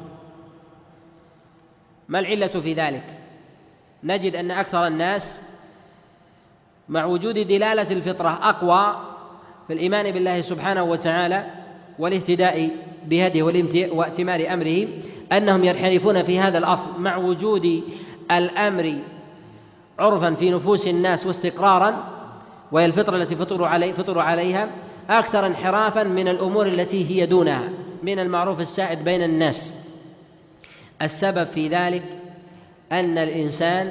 ما العلة في ذلك؟ نجد أن أكثر الناس مع وجود دلالة الفطرة أقوى في الإيمان بالله سبحانه وتعالى والاهتداء بهديه وائتمار أمره، أنهم ينحرفون في هذا الأصل مع وجود الأمر عرفا في نفوس الناس واستقرارا، وهي الفطرة التي فطروا علي فطروا عليها، أكثر انحرافا من الأمور التي هي دونها من المعروف السائد بين الناس. السبب في ذلك أن الإنسان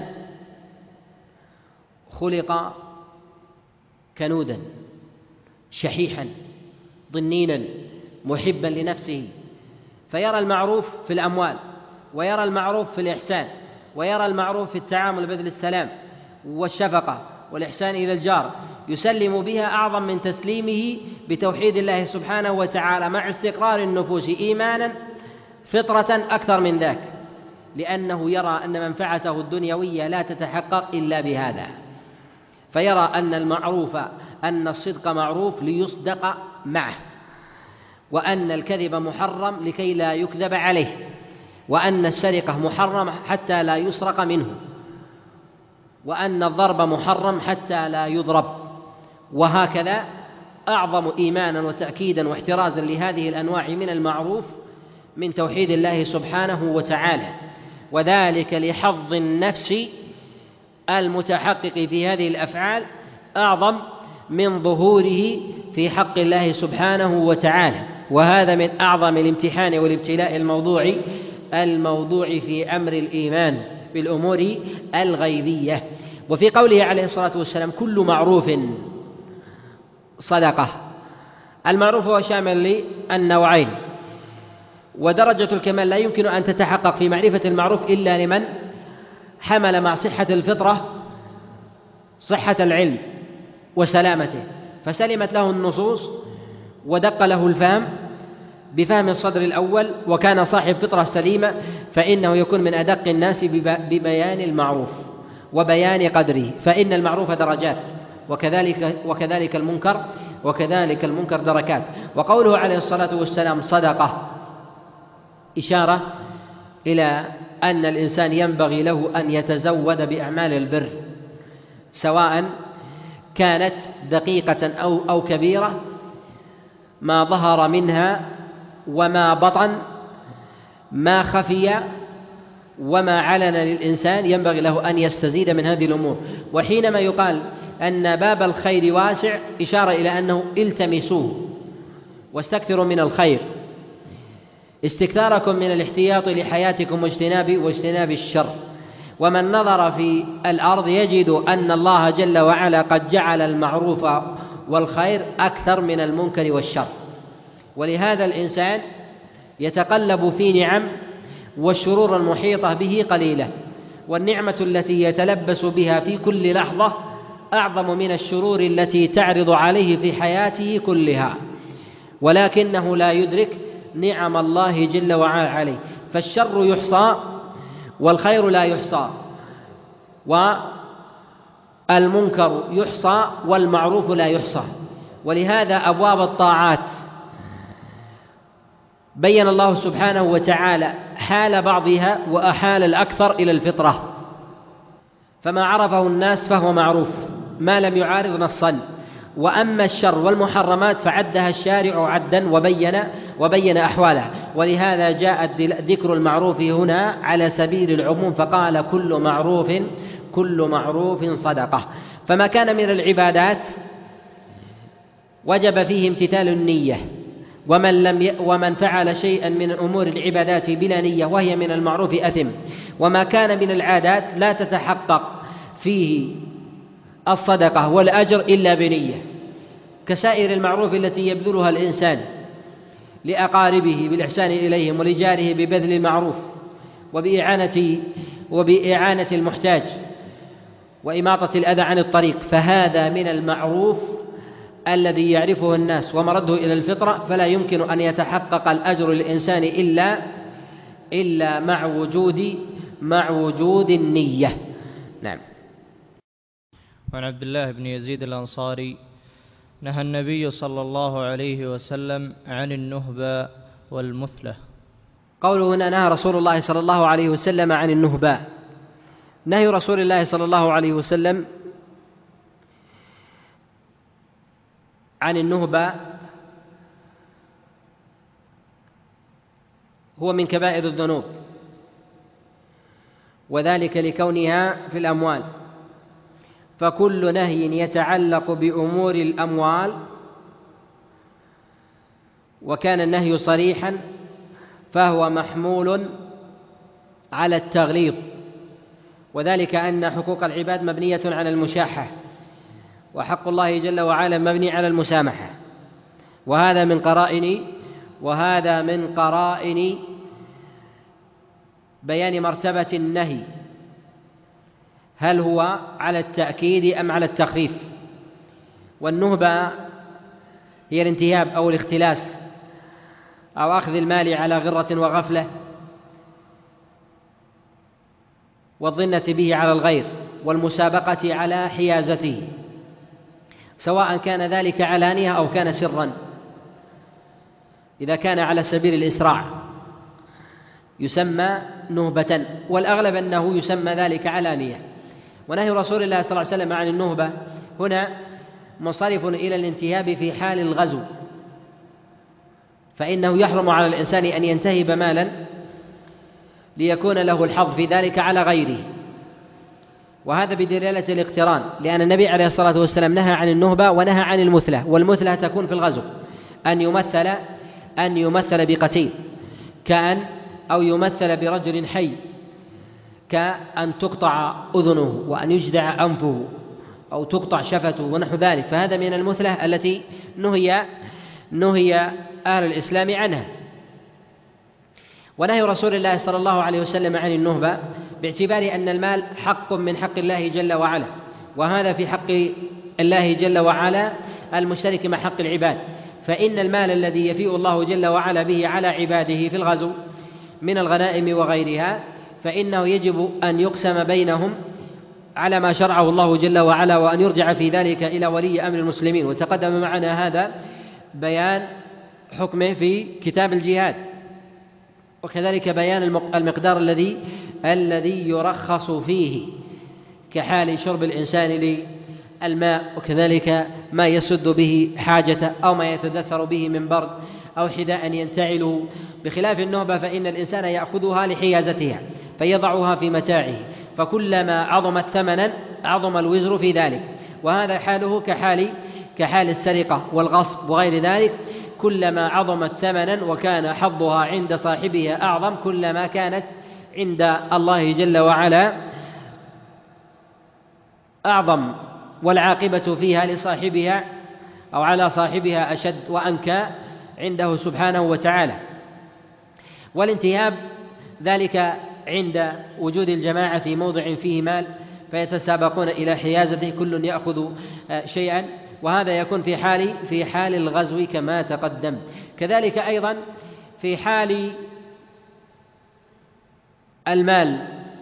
خلق كنودا شحيحا ضنينا محبا لنفسه، فيرى المعروف في الأموال، ويرى المعروف في الإحسان، ويرى المعروف في التعامل بذل السلام والشفقة والإحسان إلى الجار، يسلم بها أعظم من تسليمه بتوحيد الله سبحانه وتعالى، مع استقرار النفوس إيمانا فطرة أكثر من ذاك، لأنه يرى أن منفعته الدنيوية لا تتحقق إلا بهذا، فيرى أن المعروف أن الصدق معروف ليصدق معه، وأن الكذب محرم لكي لا يكذب عليه، وأن السرقة محرم حتى لا يسرق منه، وأن الضرب محرم حتى لا يضرب، وهكذا أعظم إيمانا وتأكيدا واحترازا لهذه الأنواع من المعروف من توحيد الله سبحانه وتعالى، وذلك لحظ النفس المتحقق في هذه الأفعال أعظم من ظهوره في حق الله سبحانه وتعالى، وهذا من أعظم الامتحان والابتلاء الموضوع الموضوع في أمر الإيمان بالأمور الغيبية. وفي قوله عليه الصلاة والسلام: كل معروف صدقة، المعروف هو شامل للنوعين، ودرجة الكمال لا يمكن أن تتحقق في معرفة المعروف إلا لمن حمل مع صحة الفطرة صحة العلم وسلامته، فسلمت له النصوص ودق له الفهم بفهم الصدر الأول، وكان صاحب فطرة سليمة، فإنه يكون من أدق الناس ببيان المعروف وبيان قدره، فإن المعروف درجات، وكذلك وكذلك المنكر وكذلك المنكر دركات. وقوله عليه الصلاة والسلام صدقة إشارة إلى أن الإنسان ينبغي له أن يتزود بأعمال البر، سواء كانت دقيقة أو أو كبيرة، ما ظهر منها وما بطن، ما خفي وما علن للإنسان، ينبغي له أن يستزيد من هذه الأمور. وحينما يقال أن باب الخير واسع إشارة إلى أنه التمسوه واستكثروا من الخير، استكثاركم من الاحتياط لحياتكم واجتناب واجتناب الشر. ومن نظر في الأرض يجد أن الله جل وعلا قد جعل المعروف والخير أكثر من المنكر والشر، ولهذا الإنسان يتقلب في نعم والشرور المحيطة به قليلة، والنعمة التي يتلبس بها في كل لحظة أعظم من الشرور التي تعرض عليه في حياته كلها، ولكنه لا يدرك نعم الله جل وعلا عليه. فالشر يحصى والخير لا يحصى، والمنكر يحصى والمعروف لا يحصى. ولهذا أبواب الطاعات بين الله سبحانه وتعالى حال بعضها وأحال الأكثر إلى الفطرة، فما عرفه الناس فهو معروف ما لم يعارض نصا. وأما الشر والمحرمات فعدها الشارع عدا وبين وبين أحوالها، ولهذا جاء ذكر المعروف هنا على سبيل العموم، فقال كل معروف كل معروف صدقة. فما كان من العبادات وجب فيه امتثال النية، ومن لم ي... ومن فعل شيئا من أمور العبادات بلا نية وهي من المعروف أثم. وما كان من العادات لا تتحقق فيه الصدقة والأجر إلا بنية، كسائر المعروف التي يبذلها الإنسان لأقاربه بالإحسان إليهم، ولجاره ببذل المعروف، وبإعانة وبإعانة المحتاج، وإماطة الأذى عن الطريق، فهذا من المعروف الذي يعرفه الناس ومرده إلى الفطرة، فلا يمكن أن يتحقق الأجر للإنسان إلا إلا مع وجود مع وجود النية. نعم. وعن عبد الله بن يزيد الأنصاري نهى النبي صلى الله عليه وسلم عن النهبة والمثلة. قوله هنا نهى رسول الله صلى الله عليه وسلم عن النهبة. نهي رسول الله صلى الله عليه وسلم عن النهبة هو من كبائر الذنوب، وذلك لكونها في الأموال، فكل نهي يتعلق بأمور الأموال وكان النهي صريحا فهو محمول على التغليظ، وذلك أن حقوق العباد مبنية على المشاحة، وحق الله جل وعلا مبني على المسامحة. وهذا من قرائن وهذا من قرائن بيان مرتبة النهي، هل هو على التأكيد أم على التخفيف. والنهبة هي الانتهاب أو الاختلاس أو أخذ المال على غرة وغفلة والظنة به على الغير والمسابقة على حيازته، سواء كان ذلك علانية أو كان سرا. إذا كان على سبيل الإسراع يسمى نهبة، والأغلب أنه يسمى ذلك علانية. ونهي رسول الله صلى الله عليه وسلم عن النهبة هنا منصرف إلى الانتهاب في حال الغزو، فإنه يحرم على الإنسان أن ينتهب مالا ليكون له الحظ في ذلك على غيره، وهذا بدلالة الاقتران، لأن النبي عليه الصلاة والسلام نهى عن النهبة ونهى عن المثلة. والمثلة تكون في الغزو أن يمثل أن يمثل بقتيل كأن أو يمثل برجل حي، كأن تقطع أذنه وأن يجدع أنفه أو تقطع شفته ونحو ذلك، فهذا من المثلة التي نهي نهي أهل الإسلام عنها. ونهي رسول الله صلى الله عليه وسلم عن النهبة باعتبار أن المال حق من حق الله جل وعلا، وهذا في حق الله جل وعلا المشترك مع حق العباد، فإن المال الذي يفيء الله جل وعلا به على عباده في الغزو من الغنائم وغيرها فإنه يجب أن يقسم بينهم على ما شرعه الله جل وعلا، وأن يرجع في ذلك إلى ولي أمر المسلمين. وتقدم معنا هذا بيان حكمه في كتاب الجهاد، وكذلك بيان المقدار الذي الذي يرخص فيه كحال شرب الإنسان للماء، وكذلك ما يسد به حاجته أو ما يتدثر به من برد أو حذاء ينتعل، بخلاف النهبة فإن الإنسان يأخذها لحيازتها فيضعها في متاعه، فكلما عظمت ثمنا عظم الوزر في ذلك. وهذا حاله كحال كحال السرقة والغصب وغير ذلك، كلما عظمت ثمنا وكان حظها عند صاحبها أعظم كلما كانت عند الله جل وعلا أعظم، والعاقبة فيها لصاحبها أو على صاحبها أشد وأنكى عنده سبحانه وتعالى. والانتهاب ذلك عند وجود الجماعة في موضع فيه مال فيتسابقون إلى حيازته، كل يأخذ شيئا، وهذا يكون في حال في حال الغزو كما تقدم. كذلك أيضا في حال المال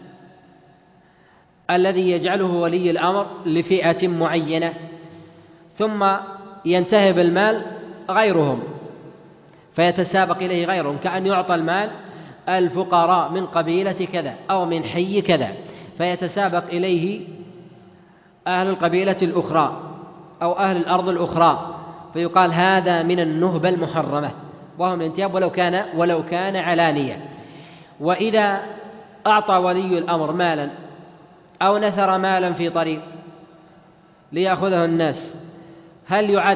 الذي يجعله ولي الأمر لفئة معينة ثم ينتهب المال غيرهم فيتسابق إليه غيرهم، كأن يعطى المال الفقراء من قبيلة كذا أو من حي كذا فيتسابق إليه أهل القبيلة الأخرى أو أهل الأرض الأخرى فيقال هذا من النهبة المحرمة، وهم الانتهاب ولو كان ولو كان علانية. وإذا أعطى ولي الأمر مالا أو نثر مالا في طريق ليأخذه الناس، هل يعد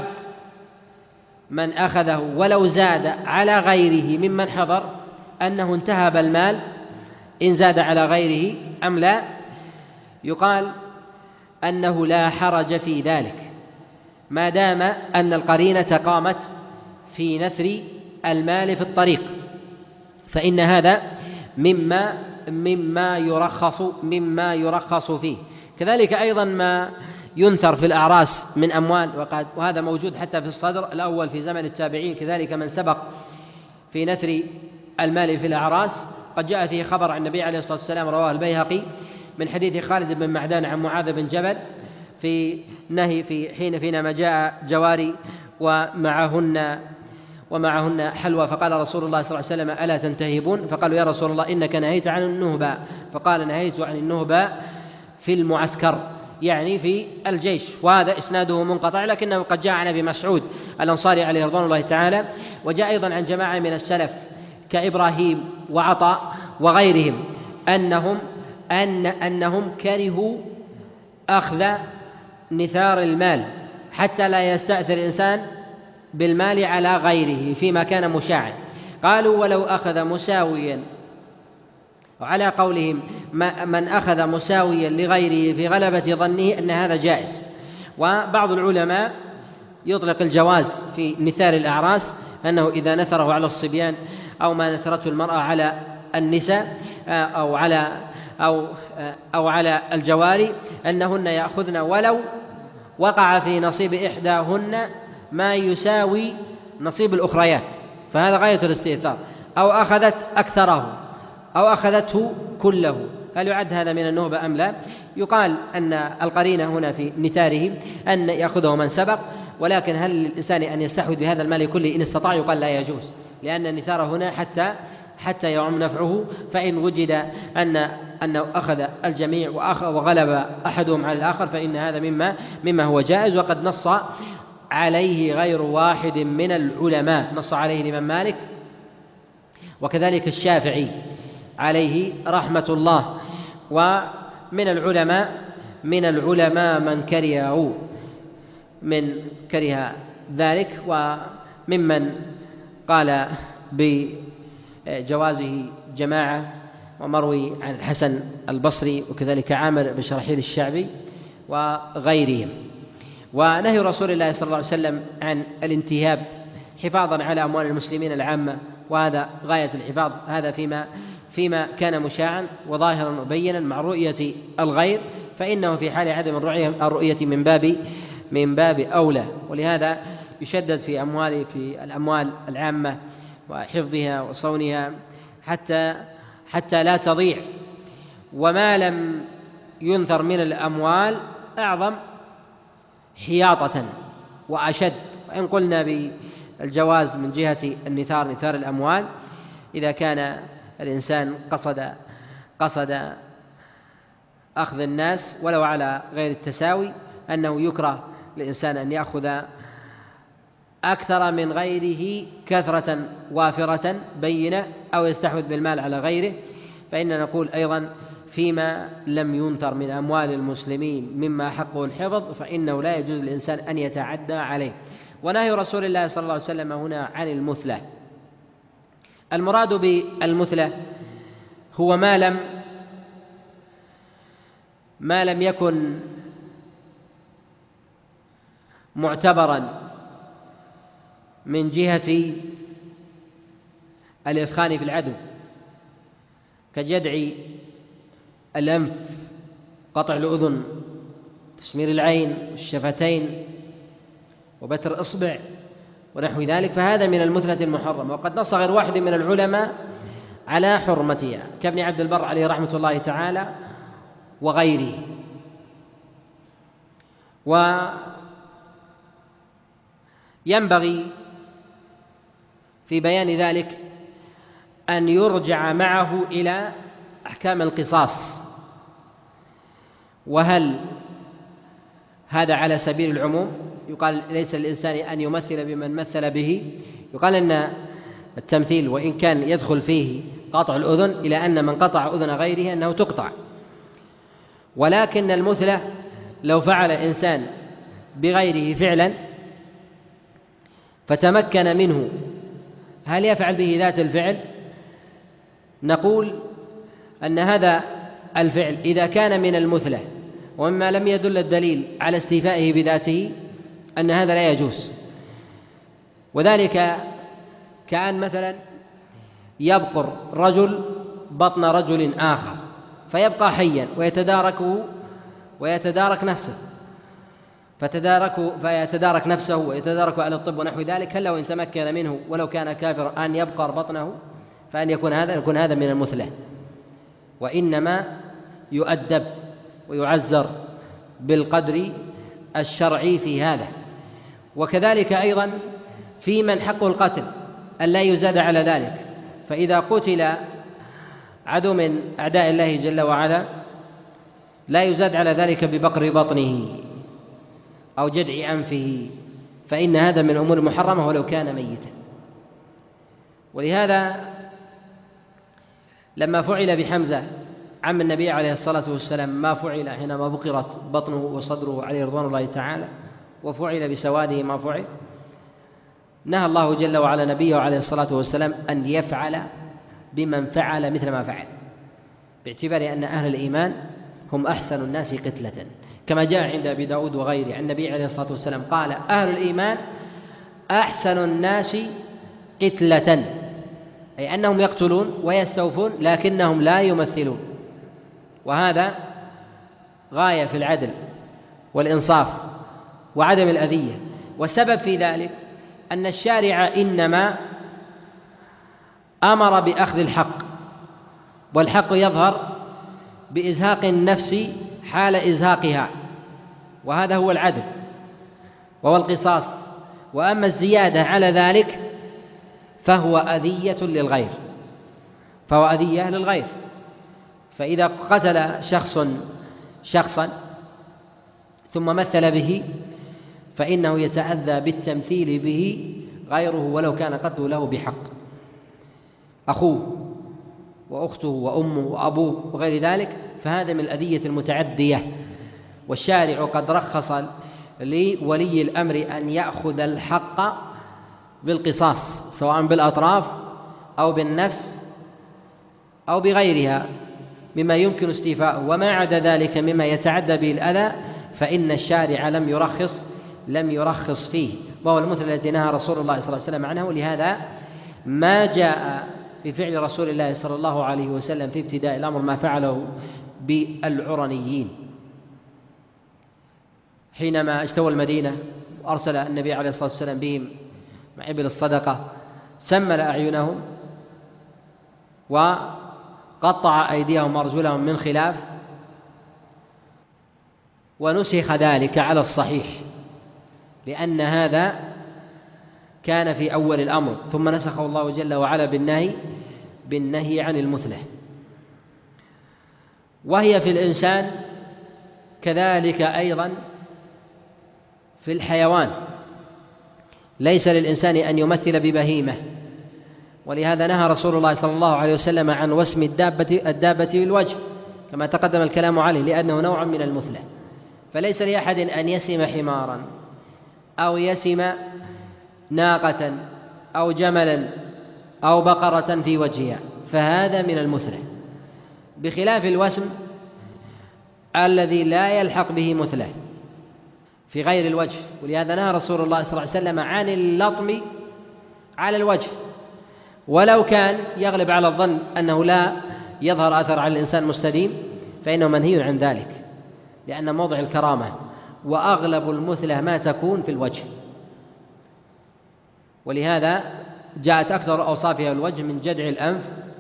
من أخذه ولو زاد على غيره ممن حضر أنه انتهب المال إن زاد على غيره أم لا؟ يقال أنه لا حرج في ذلك ما دام أن القرينة قامت في نثر المال في الطريق، فإن هذا مما مما يرخص مما يرخص فيه. كذلك أيضا ما ينثر في الأعراس من أموال، وقد وهذا موجود حتى في الصدر الأول في زمن التابعين، كذلك من سبق في نثر المال في الأعراس قد جاء فيه خبر عن النبي عليه الصلاة والسلام رواه البيهقي من حديث خالد بن معدان عن معاذ بن جبل في نهي في حين فيما جاء جواري ومعهن ومعهن حلوى، فقال رسول الله صلى الله عليه وسلم ألا تنتهبون؟ فقالوا يا رسول الله إنك نهيت عن النهبة، فقال نهيت عن النهبة في المعسكر يعني في الجيش. وهذا إسناده منقطع لكنه قد جاء عن أبي مسعود الأنصاري عليه رضوان الله تعالى، وجاء أيضا عن جماعة من السلف كإبراهيم وعطاء وغيرهم أنهم أن أنهم كرهوا أخذ نثار المال حتى لا يستأثر الإنسان بالمال على غيره فيما كان مشاعا. قالوا ولو أخذ مساويا، وعلى قولهم من أخذ مساويا لغيره في غلبة ظنه أن هذا جائز. وبعض العلماء يطلق الجواز في نثار الأعراس أنه إذا نثره على الصبيان أو ما نثرته المرأة على النساء أو على أو أو على الجواري أنهن يأخذن ولو وقع في نصيب إحداهن ما يساوي نصيب الأخريات، فهذا غاية الاستئثار، أو أخذت أكثره أو أخذته كله، هل يعد هذا من النهبة أم لا؟ يقال أن القرينة هنا في نثاره أن يأخذه من سبق، ولكن هل للإنسان أن يستحوذ بهذا المال كله إن استطاع؟ يقال لا يجوز، لأن النثار هنا حتى حتى يعم نفعه، فإن وجد أن أنه أخذ الجميع وغلب أحدهم على الآخر فإن هذا مما مما هو جائز. وقد نص عليه غير واحد من العلماء، نص عليه الإمام مالك وكذلك الشافعي عليه رحمة الله، ومن العلماء من العلماء من كرهه من كره ذلك، وممن قال بجوازه جماعة ومروي عن الحسن البصري وكذلك عامر بن شرحيل الشعبي وغيرهم. ونهي رسول الله صلى الله عليه وسلم عن الانتهاب حفاظا على أموال المسلمين العامة، وهذا غاية الحفاظ، هذا فيما فيما كان مشاعا وظاهرا مبينا مع رؤية الغير، فإنه في حال عدم الرؤية من باب من باب أولى. ولهذا يشدد في أموال في الأموال العامة وحفظها وصونها حتى حتى لا تضيع. وما لم ينثر من الأموال أعظم حياطة وأشد. وإن قلنا بالجواز من جهة النثار نثار الأموال إذا كان الإنسان قصد قصد أخذ الناس ولو على غير التساوي، أنه يكره للإنسان أن يأخذ أكثر من غيره كثرة وافرة بينة أو يستحوذ بالمال على غيره، فإننا نقول أيضا فيما لم ينثر من أموال المسلمين مما حقه الحفظ فإنه لا يجوز للإنسان أن يتعدى عليه. ونهي رسول الله صلى الله عليه وسلم هنا عن المثلة. المراد بالمثلة هو ما لم ما لم يكن معتبرا من جهة الإثخان في العدو، كجدع الأنف، قطع الأذن، تسمير العين والشفتين وبتر الإصبع ونحو ذلك، فهذا من المثلة المحرمة. وقد نص غير واحد من العلماء على حرمتها كابن عبد البر عليه رحمة الله تعالى وغيره. وينبغي في بيان ذلك أن يرجع معه إلى أحكام القصاص، وهل هذا على سبيل العموم؟ يقال ليس للإنسان أن يمثل بمن مثل به، يقال أن التمثيل وإن كان يدخل فيه قطع الأذن إلى أن من قطع أذن غيره أنه تقطع، ولكن المثلة لو فعل إنسان بغيره فعلا فتمكن منه، هل يفعل به ذات الفعل؟ نقول أن هذا الفعل إذا كان من المثلة ومما لم يدل الدليل على استيفائه بذاته أن هذا لا يجوز. وذلك كأن مثلا يبقر رجل بطن رجل آخر فيبقى حيا ويتداركه ويتدارك نفسه فتدارك فيتدارك نفسه ويتدارك أهل الطب ونحو ذلك، هل لو إن تمكن منه ولو كان كافر أن يبقر بطنه فأن يكون هذا يكون هذا من المثلة، وإنما يؤدب ويعزر بالقدر الشرعي في هذا. وكذلك أيضا في من حقه القتل أن لا يزاد على ذلك، فإذا قتل عدو من أعداء الله جل وعلا لا يزاد على ذلك ببقر بطنه أو جدع أنفه، فإن هذا من الأمور المحرمة ولو كان ميتا. ولهذا لما فعل بحمزة عم النبي عليه الصلاة والسلام ما فعل حينما بقرت بطنه وصدره عليه رضوان الله تعالى، وفعل بسواده ما فعل، نهى الله جل وعلا نبيه عليه الصلاة والسلام أن يفعل بمن فعل مثل ما فعل، باعتبار أن أهل الإيمان هم أحسن الناس قتلة، كما جاء عند أبي داود وغيره عن النبي عليه الصلاة والسلام قال: أهل الإيمان أحسن الناس قتلة، أي أنهم يقتلون ويستوفون لكنهم لا يمثلون، وهذا غاية في العدل والإنصاف وعدم الأذية. والسبب في ذلك أن الشارع إنما أمر بأخذ الحق، والحق يظهر بإزهاق النفس حال إزهاقها، وهذا هو العدل وهو القصاص. وأما الزيادة على ذلك فهو أذية للغير فهو أذية للغير فإذا قتل شخص شخصا ثم مثل به فإنه يتأذى بالتمثيل به غيره ولو كان قتله له بحق، أخوه وأخته وأمه وأبوه وغير ذلك، فهذا من الأذية المتعدية. والشارع قد رخص لولي الأمر أن يأخذ الحق بالقصاص سواء بالأطراف أو بالنفس أو بغيرها مما يمكن استيفاؤه، وما عدا ذلك مما يتعدى به الأذى فإن الشارع لم يرخص لم يرخص فيه، وهو المثل الذي نهى رسول الله صلى الله عليه وسلم عنه. ولهذا ما جاء في فعل رسول الله صلى الله عليه وسلم في ابتداء الأمر ما فعله بالعرنيين حينما اجتوى المدينة وأرسل النبي عليه الصلاة والسلام بهم مع إبل الصدقة، سمل أعينهم وقطع أيديهم وأرجلهم من خلاف، ونسخ ذلك على الصحيح لأن هذا كان في أول الأمر، ثم نسخه الله جل وعلا بالنهي بالنهي عن المثلة. وهي في الإنسان كذلك أيضا في الحيوان، ليس للإنسان أن يمثل ببهيمة، ولهذا نهى رسول الله صلى الله عليه وسلم عن وسم الدابة الدابة بالوجه كما تقدم الكلام عليه لأنه نوع من المثلة. فليس لأحد أن يسم حمارا أو يسم ناقة أو جملا أو بقرة في وجهها، فهذا من المثلة، بخلاف الوسم الذي لا يلحق به مثلة في غير الوجه. ولهذا نهى رسول الله صلى الله عليه وسلم عن اللطم على الوجه، ولو كان يغلب على الظن أنه لا يظهر أثر على الإنسان مستديم فإنه منهي عن ذلك، لأن موضع الكرامة وأغلب المثلة ما تكون في الوجه، ولهذا جاءت أكثر أوصافها الوجه من جدع الأنف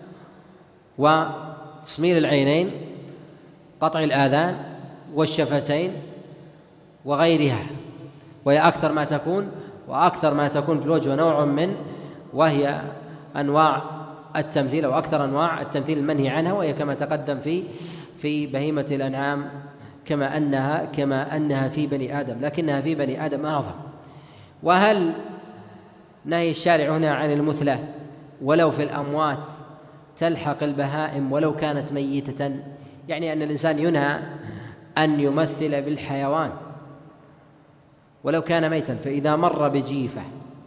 وتصمير العينين، قطع الآذان والشفتين وغيرها، وهي أكثر ما تكون وأكثر ما تكون في الوجه ونوع من وهي أنواع التمثيل أو أكثر أنواع التمثيل المنهي عنها، وهي كما تقدم في في بهيمة الأنعام كما أنها كما أنها في بني آدم، لكنها في بني آدم أعظم. وهل نهي الشارع هنا عن المثلة ولو في الأموات تلحق البهائم ولو كانت ميتة؟ يعني أن الإنسان ينهى أن يمثل بالحيوان ولو كان ميتا، فإذا مر بجيفة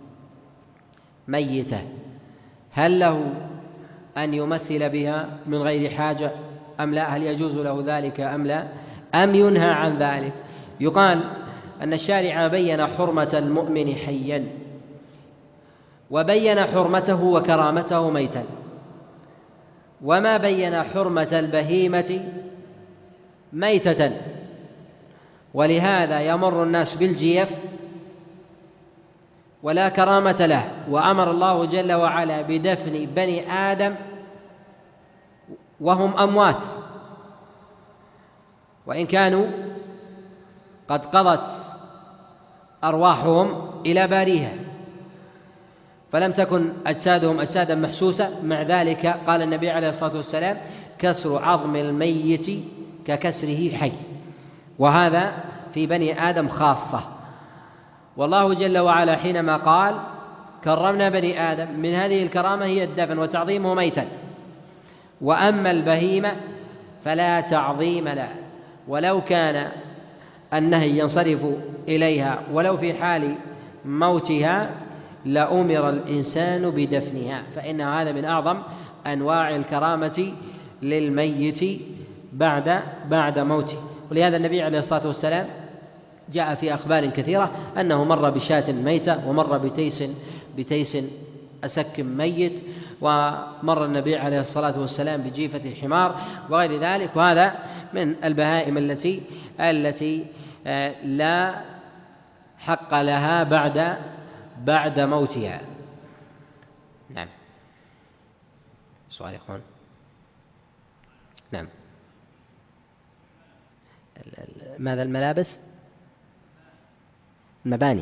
ميتة هل له أن يمثل بها من غير حاجة أم لا؟ هل يجوز له ذلك أم لا؟ أم ينهى عن ذلك؟ يقال أن الشارع بين حرمة المؤمن حيا وبين حرمته وكرامته ميتا، وما بين حرمة البهيمة ميتة، ولهذا يمر الناس بالجيف ولا كرامة له، وأمر الله جل وعلا بدفن بني آدم وهم أموات وإن كانوا قد قضت أرواحهم إلى باريها، فلم تكن أجسادهم أجسادا محسوسة. مع ذلك قال النبي عليه الصلاة والسلام: كسر عظم الميت ككسره حي، وهذا في بني آدم خاصة. والله جل وعلا حينما قال كرمنا بني آدم، من هذه الكرامة هي الدفن وتعظيمه ميتا، وأما البهيمة فلا تعظيم له، ولو كان النهي ينصرف إليها ولو في حال موتها لأمر الإنسان بدفنها، فإن هذا من أعظم أنواع الكرامة للميت بعد بعد موته. ولهذا النبي عليه الصلاة والسلام جاء في أخبار كثيرة أنه مر بشاة ميتة، ومر بتيس بتيس أسك ميت، ومر النبي عليه الصلاة والسلام بجيفة حمار وغير ذلك، وهذا من البهائم التي التي لا حق لها بعد بعد موتها. نعم. سؤال يا إخوان. نعم. ماذا الملابس؟ المباني،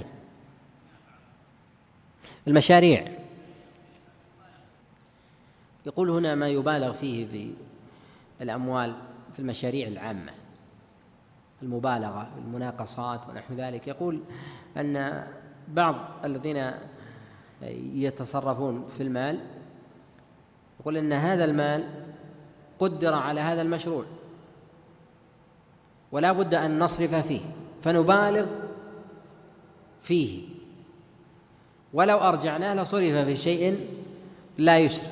المشاريع. يقول هنا ما يبالغ فيه في الأموال في المشاريع العامة، المبالغة المناقصات ونحو ذلك. يقول أن بعض الذين يتصرفون في المال يقول أن هذا المال قدر على هذا المشروع ولا بد أن نصرف فيه، فنبالغ فيه، ولو أرجعناه لصرف في شيء لا يسرف.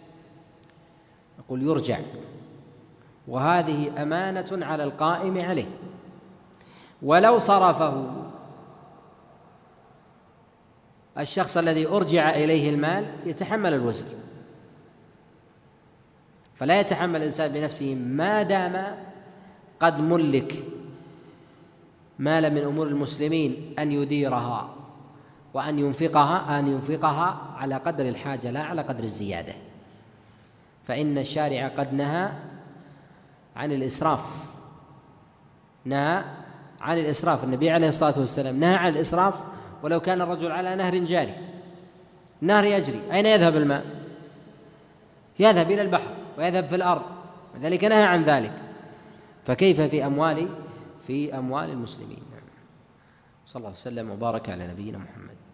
يقول يرجع، وهذه أمانة على القائم عليه، ولو صرفه الشخص الذي أرجع إليه المال يتحمل الوزر، فلا يتحمل الإنسان بنفسه ما دام قد ملك مالا من أمور المسلمين أن يديرها وأن ينفقها أن ينفقها على قدر الحاجة لا على قدر الزيادة. فإن الشارع قد نهى عن الإسراف، نهى عن الإسراف. النبي عليه الصلاة والسلام نهى عن الإسراف ولو كان الرجل على نهر جاري، نهر يجري، أين يذهب الماء؟ يذهب إلى البحر ويذهب في الأرض، وذلك نهى عن ذلك، فكيف في أموال في أموال المسلمين؟ صلى الله عليه وسلم وبارك على نبينا محمد.